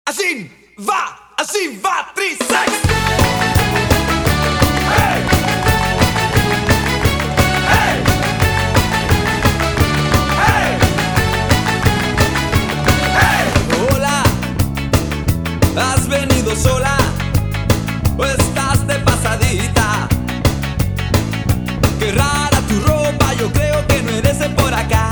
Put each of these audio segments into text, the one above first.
Así va, 3, 6. Hey, hey, hey, hey. Hola, ¿has venido sola o estás de pasadita? Qué rara tu ropa, yo creo que no eres de por acá.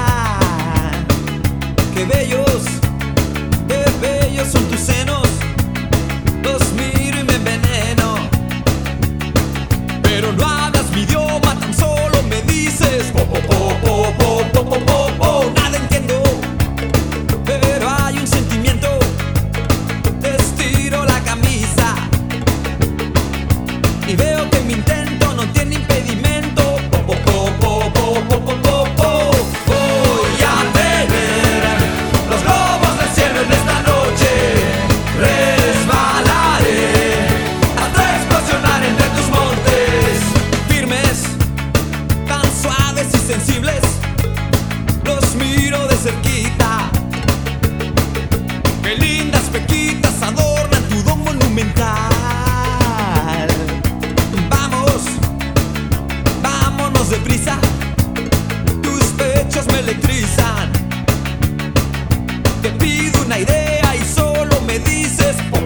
Qué bellos son tus senos, los miro y me enveneno. Pero no hablas mi idioma, tan solo me dices po, po, po, po, po, po, po, po, po. Nada entiendo, pero hay un sentimiento. Te estiro la camisa y veo que mi intento no tiene impedimento. Po, po, po, po, po, po, po, po, po. Voy a tener los globos del cielo en esta noche. Resbalaré hasta explosionar entre tus montes. Firmes, tan suaves y sensibles, los miro de cerquita. Qué lindas pequitas adornan tu don monumental. Vamos, vámonos deprisa, tus pechos me electrizan. Te pido una idea y solo me dices